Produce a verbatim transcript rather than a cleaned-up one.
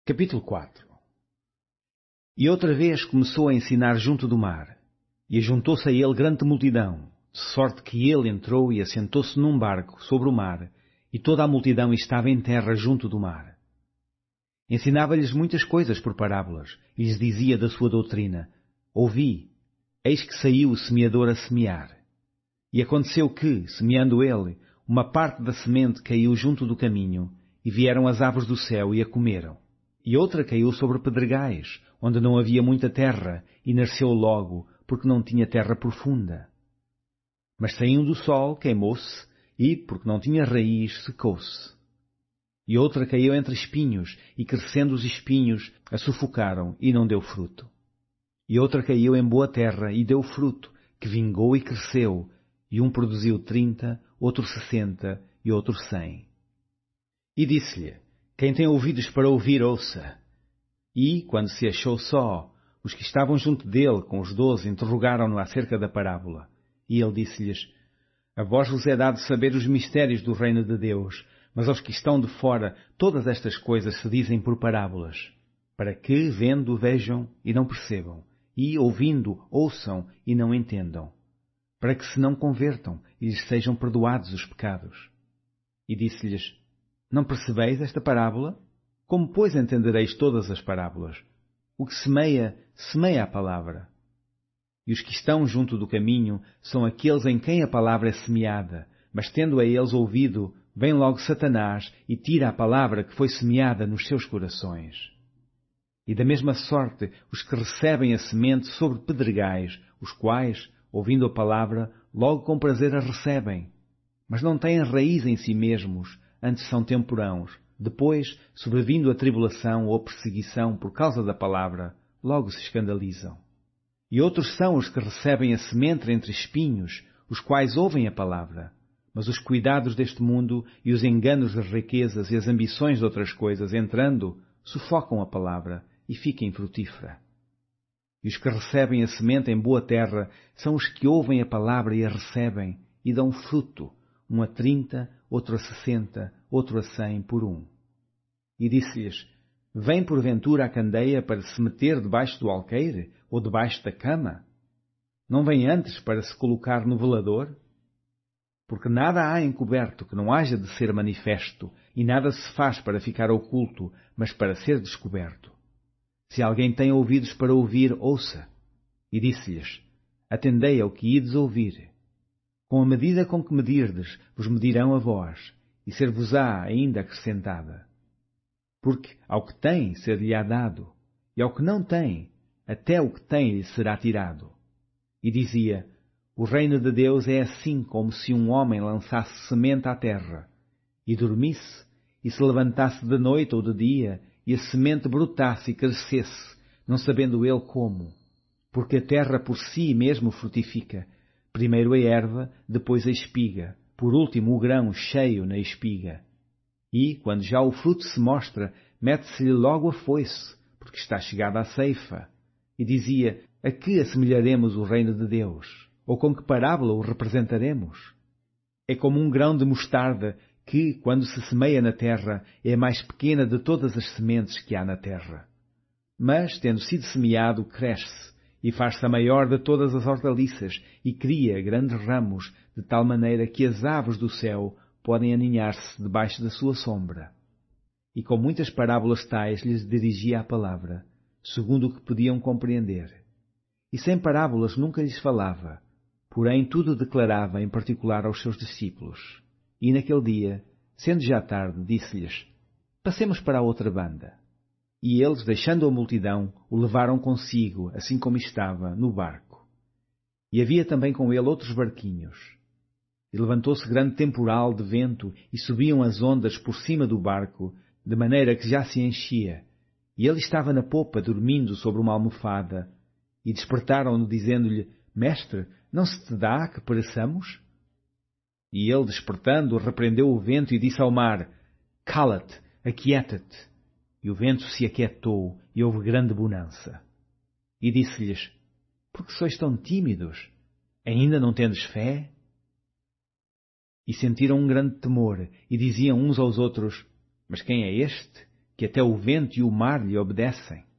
Capítulo quatro. E outra vez começou a ensinar junto do mar, e ajuntou-se a ele grande multidão, de sorte que ele entrou e assentou-se num barco sobre o mar, e toda a multidão estava em terra junto do mar. Ensinava-lhes muitas coisas por parábolas, e lhes dizia da sua doutrina: Ouvi, eis que saiu o semeador a semear. E aconteceu que, semeando ele, uma parte da semente caiu junto do caminho, e vieram as aves do céu e a comeram. E outra caiu sobre pedregais, onde não havia muita terra, e nasceu logo, porque não tinha terra profunda. Mas saindo do sol, queimou-se, e, porque não tinha raiz, secou-se. E outra caiu entre espinhos, e crescendo os espinhos, a sufocaram, e não deu fruto. E outra caiu em boa terra, e deu fruto, que vingou e cresceu, e um produziu trinta, outro sessenta, e outro cem. E disse-lhe: Quem tem ouvidos para ouvir, ouça. E, quando se achou só, os que estavam junto dele, com os doze, interrogaram-no acerca da parábola. E ele disse-lhes: A vós vos é dado saber os mistérios do reino de Deus, mas aos que estão de fora, todas estas coisas se dizem por parábolas, para que, vendo, vejam e não percebam, e, ouvindo, ouçam e não entendam, para que se não convertam e lhes sejam perdoados os pecados. E disse-lhes: Não percebeis esta parábola? Como, pois, entendereis todas as parábolas? O que semeia, semeia a palavra. E os que estão junto do caminho são aqueles em quem a palavra é semeada, mas tendo a eles ouvido, vem logo Satanás e tira a palavra que foi semeada nos seus corações. E da mesma sorte, os que recebem a semente sobre pedregais, os quais, ouvindo a palavra, logo com prazer a recebem, mas não têm raiz em si mesmos, antes são temporãos. Depois, sobrevindo a tribulação ou a perseguição por causa da palavra, logo se escandalizam. E outros são os que recebem a semente entre espinhos, os quais ouvem a palavra, mas os cuidados deste mundo e os enganos das riquezas e as ambições de outras coisas, entrando, sufocam a palavra e fica infrutífera. E os que recebem a semente em boa terra são os que ouvem a palavra e a recebem, e dão fruto, um a trinta, outro a sessenta, outro a cem por um. E disse-lhes: Vem porventura a candeia para se meter debaixo do alqueire, ou debaixo da cama? Não vem antes para se colocar no velador? Porque nada há encoberto que não haja de ser manifesto, e nada se faz para ficar oculto, mas para ser descoberto. Se alguém tem ouvidos para ouvir, ouça. E disse-lhes: Atendei ao que ides ouvir. Com a medida com que medirdes, vos medirão a vós, e ser-vos-á ainda acrescentada. Porque ao que tem, ser-lhe-á dado, e ao que não tem, até o que tem lhe será tirado. E dizia: O reino de Deus é assim como se um homem lançasse semente à terra, e dormisse, e se levantasse de noite ou de dia, e a semente brotasse e crescesse, não sabendo ele como. Porque a terra por si mesmo frutifica, primeiro a erva, depois a espiga, por último o grão cheio na espiga. E, quando já o fruto se mostra, mete-se-lhe logo a foice, porque está chegada a ceifa. E dizia: A que assemelharemos o reino de Deus? Ou com que parábola o representaremos? É como um grão de mostarda que, quando se semeia na terra, é a mais pequena de todas as sementes que há na terra. Mas, tendo sido semeado, cresce, e faz-se a maior de todas as hortaliças, e cria grandes ramos, de tal maneira que as aves do céu podem aninhar-se debaixo da sua sombra. E com muitas parábolas tais lhes dirigia a palavra, segundo o que podiam compreender. E sem parábolas nunca lhes falava, porém tudo declarava em particular aos seus discípulos. E naquele dia, sendo já tarde, disse-lhes: Passemos para a outra banda. E eles, deixando a multidão, o levaram consigo, assim como estava, no barco. E havia também com ele outros barquinhos. E levantou-se grande temporal de vento, e subiam as ondas por cima do barco, de maneira que já se enchia. E ele estava na popa, dormindo sobre uma almofada. E despertaram-no, dizendo-lhe: Mestre, não se te dá que pereçamos? E ele, despertando, repreendeu o vento e disse ao mar: Cala-te, aquieta-te. E o vento se aquietou, e houve grande bonança. E disse-lhes: Por que sois tão tímidos? Ainda não tendes fé? E sentiram um grande temor, e diziam uns aos outros: Mas quem é este, que até o vento e o mar lhe obedecem.